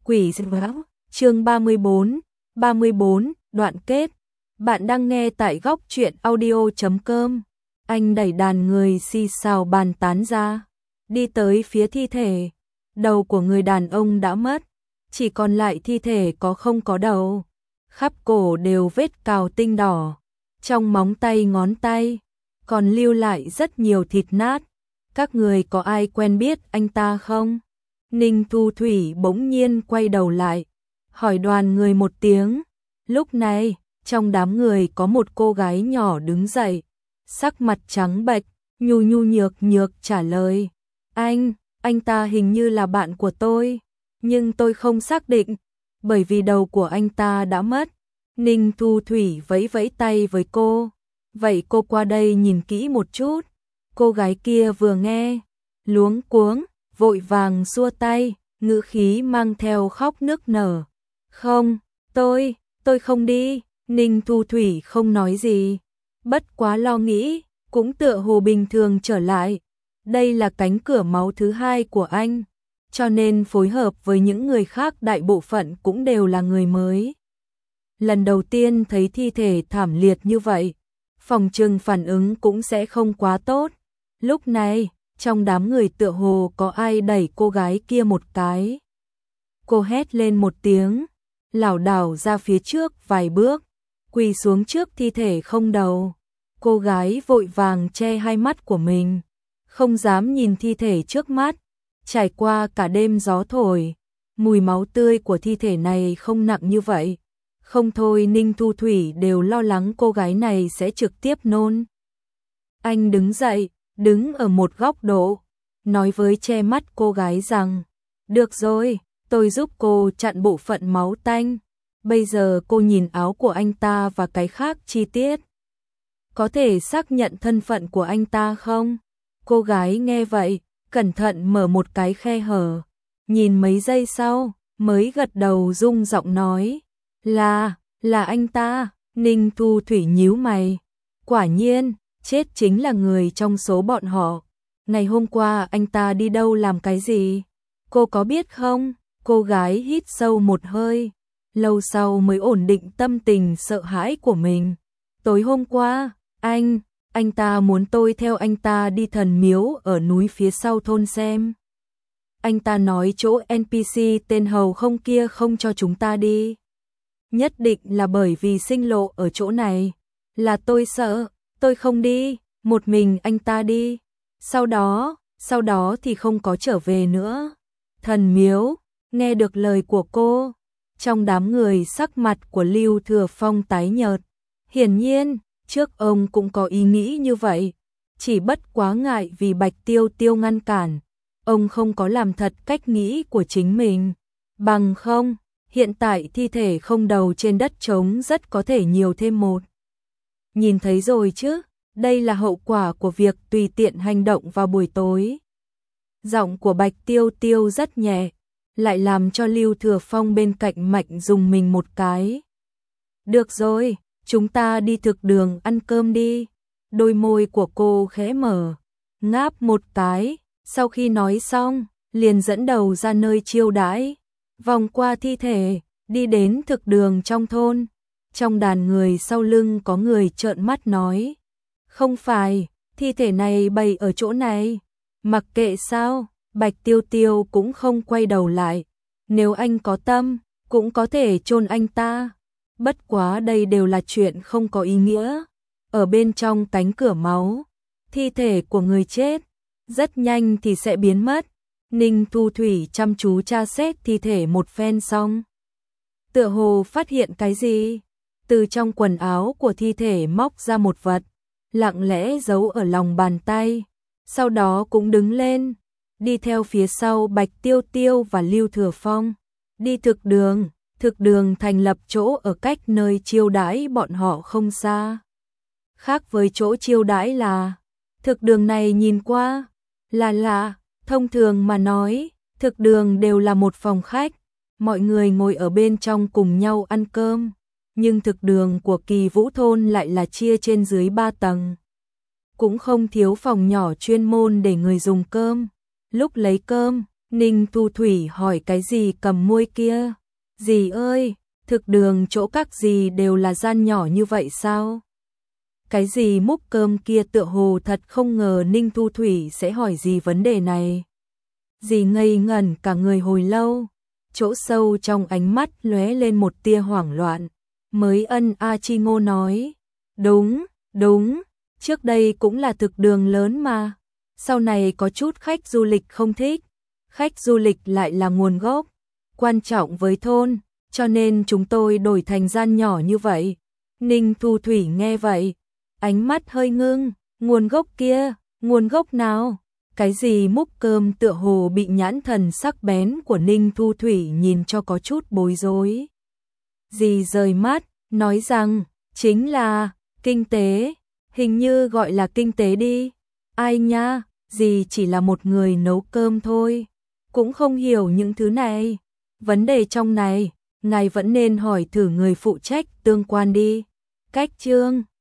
Quỷ giáo, chương 34, đoạn kết. Bạn đang nghe tại góc truyện audio.com. Anh đẩy đàn người xì xào bàn tán ra, đi tới phía thi thể. Đầu của người đàn ông đã mất, chỉ còn lại thi thể có không có đầu. Khắp cổ đều vết cào tinh đỏ, trong móng tay ngón tay còn lưu lại rất nhiều thịt nát. Các người có ai quen biết anh ta không? Ninh Thu Thủy bỗng nhiên quay đầu lại, hỏi đoàn người một tiếng. Lúc này, trong đám người có một cô gái nhỏ đứng dậy, sắc mặt trắng bệch, nhu nhược trả lời. Anh ta hình như là bạn của tôi, nhưng tôi không xác định, bởi vì đầu của anh ta đã mất. Ninh Thu Thủy vẫy vẫy tay với cô. Vậy cô qua đây nhìn kỹ một chút. Cô gái kia vừa nghe, luống cuống, vội vàng xua tay, ngữ khí mang theo khóc nức nở. Không, tôi không đi. Ninh Thu Thủy không nói gì, bất quá lo nghĩ, cũng tựa hồ bình thường trở lại. Đây là cánh cửa máu thứ hai của anh, cho nên phối hợp với những người khác đại bộ phận cũng đều là người mới. Lần đầu tiên thấy thi thể thảm liệt như vậy, phòng trừng phản ứng cũng sẽ không quá tốt. Lúc này, trong đám người tựa hồ có ai đẩy cô gái kia một cái. Cô hét lên một tiếng, lảo đảo ra phía trước vài bước, quỳ xuống trước thi thể không đầu. Cô gái vội vàng che hai mắt của mình, không dám nhìn thi thể trước mắt. Trải qua cả đêm gió thổi, mùi máu tươi của thi thể này không nặng như vậy. Không thôi Ninh Thu Thủy đều lo lắng cô gái này sẽ trực tiếp nôn. Anh đứng dậy, đứng ở một góc độ, nói với che mắt cô gái rằng, được rồi, tôi giúp cô chặn bộ phận máu tanh. Bây giờ cô nhìn áo của anh ta và cái khác chi tiết. Có thể xác nhận thân phận của anh ta không? Cô gái nghe vậy, cẩn thận mở một cái khe hở, nhìn mấy giây sau, mới gật đầu rung giọng nói, là anh ta. Ninh Thu Thủy nhíu mày, quả nhiên, chết chính là người trong số bọn họ. Ngày hôm qua anh ta đi đâu làm cái gì? Cô có biết không? Cô gái hít sâu một hơi, lâu sau mới ổn định tâm tình sợ hãi của mình. Tối hôm qua, anh ta muốn tôi theo anh ta đi thần miếu ở núi phía sau thôn xem. Anh ta nói chỗ NPC tên Hầu Không kia không cho chúng ta đi. Nhất định là bởi vì sinh lộ ở chỗ này. Là tôi sợ, tôi không đi, một mình anh ta đi. Sau đó thì không có trở về nữa. Thần miếu, nghe được lời của cô, trong đám người sắc mặt của Lưu Thừa Phong tái nhợt. Hiển nhiên, trước ông cũng có ý nghĩ như vậy, chỉ bất quá ngại vì Bạch Tiêu Tiêu ngăn cản, ông không có làm thật cách nghĩ của chính mình. Bằng không, hiện tại thi thể không đầu trên đất trống rất có thể nhiều thêm một. Nhìn thấy rồi chứ, đây là hậu quả của việc tùy tiện hành động vào buổi tối. Giọng của Bạch Tiêu Tiêu rất nhẹ, lại làm cho Lưu Thừa Phong bên cạnh mạnh dùng mình một cái. Được rồi, chúng ta đi thực đường ăn cơm đi. Đôi môi của cô khẽ mở, ngáp một cái, sau khi nói xong, liền dẫn đầu ra nơi chiêu đãi, vòng qua thi thể, đi đến thực đường trong thôn. Trong đàn người sau lưng có người trợn mắt nói, không phải, thi thể này bày ở chỗ này. Mặc kệ sao, Bạch Tiêu Tiêu cũng không quay đầu lại. Nếu anh có tâm, cũng có thể chôn anh ta. Bất quá đây đều là chuyện không có ý nghĩa. Ở bên trong cánh cửa máu, thi thể của người chết rất nhanh thì sẽ biến mất. Ninh Thu Thủy chăm chú tra xét thi thể một phen xong, tựa hồ phát hiện cái gì. Từ trong quần áo của thi thể móc ra một vật, lặng lẽ giấu ở lòng bàn tay. Sau đó cũng đứng lên, đi theo phía sau Bạch Tiêu Tiêu và Lưu Thừa Phong, đi thực đường. Thực đường thành lập chỗ ở cách nơi chiêu đãi bọn họ không xa. Khác với chỗ chiêu đãi là, thực đường này nhìn qua, là thông thường mà nói, thực đường đều là một phòng khách, mọi người ngồi ở bên trong cùng nhau ăn cơm. Nhưng thực đường của Kỳ Vũ thôn lại là chia trên dưới 3 tầng. Cũng không thiếu phòng nhỏ chuyên môn để người dùng cơm. Lúc lấy cơm, Ninh Thu Thủy hỏi cái gì cầm môi kia? Dì ơi, thực đường chỗ các dì đều là gian nhỏ như vậy sao? Cái gì múc cơm kia tựa hồ thật không ngờ Ninh Thu Thủy sẽ hỏi gì vấn đề này. Dì ngây ngẩn cả người hồi lâu, chỗ sâu trong ánh mắt lóe lên một tia hoảng loạn, mới Chi Ngô nói, đúng, trước đây cũng là thực đường lớn mà, sau này có chút khách du lịch không thích, khách du lịch lại là nguồn gốc, quan trọng với thôn, cho nên chúng tôi đổi thành gian nhỏ như vậy. Ninh Thu Thủy nghe vậy, ánh mắt hơi ngưng, nguồn gốc kia, nguồn gốc nào? Cái gì múc cơm tựa hồ bị nhãn thần sắc bén của Ninh Thu Thủy nhìn cho có chút bối rối. Dì rời mắt, nói rằng, chính là, kinh tế, hình như gọi là kinh tế đi. Ai nha, dì chỉ là một người nấu cơm thôi, cũng không hiểu những thứ này. Vấn đề trong này, ngài vẫn nên hỏi thử người phụ trách tương quan đi. Cách chương